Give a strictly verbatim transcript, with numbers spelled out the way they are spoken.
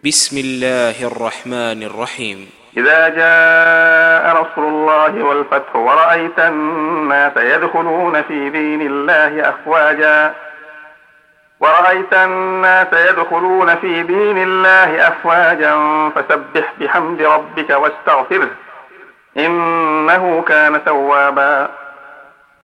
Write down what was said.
بسم الله الرحمن الرحيم. إذا جاء نصر الله والفتح ورأيت الناس يدخلون في دين الله أفواجا ورأيت الناس يدخلون في دين الله أفواجا فسبح بحمد ربك واستغفره إنه كان توابا.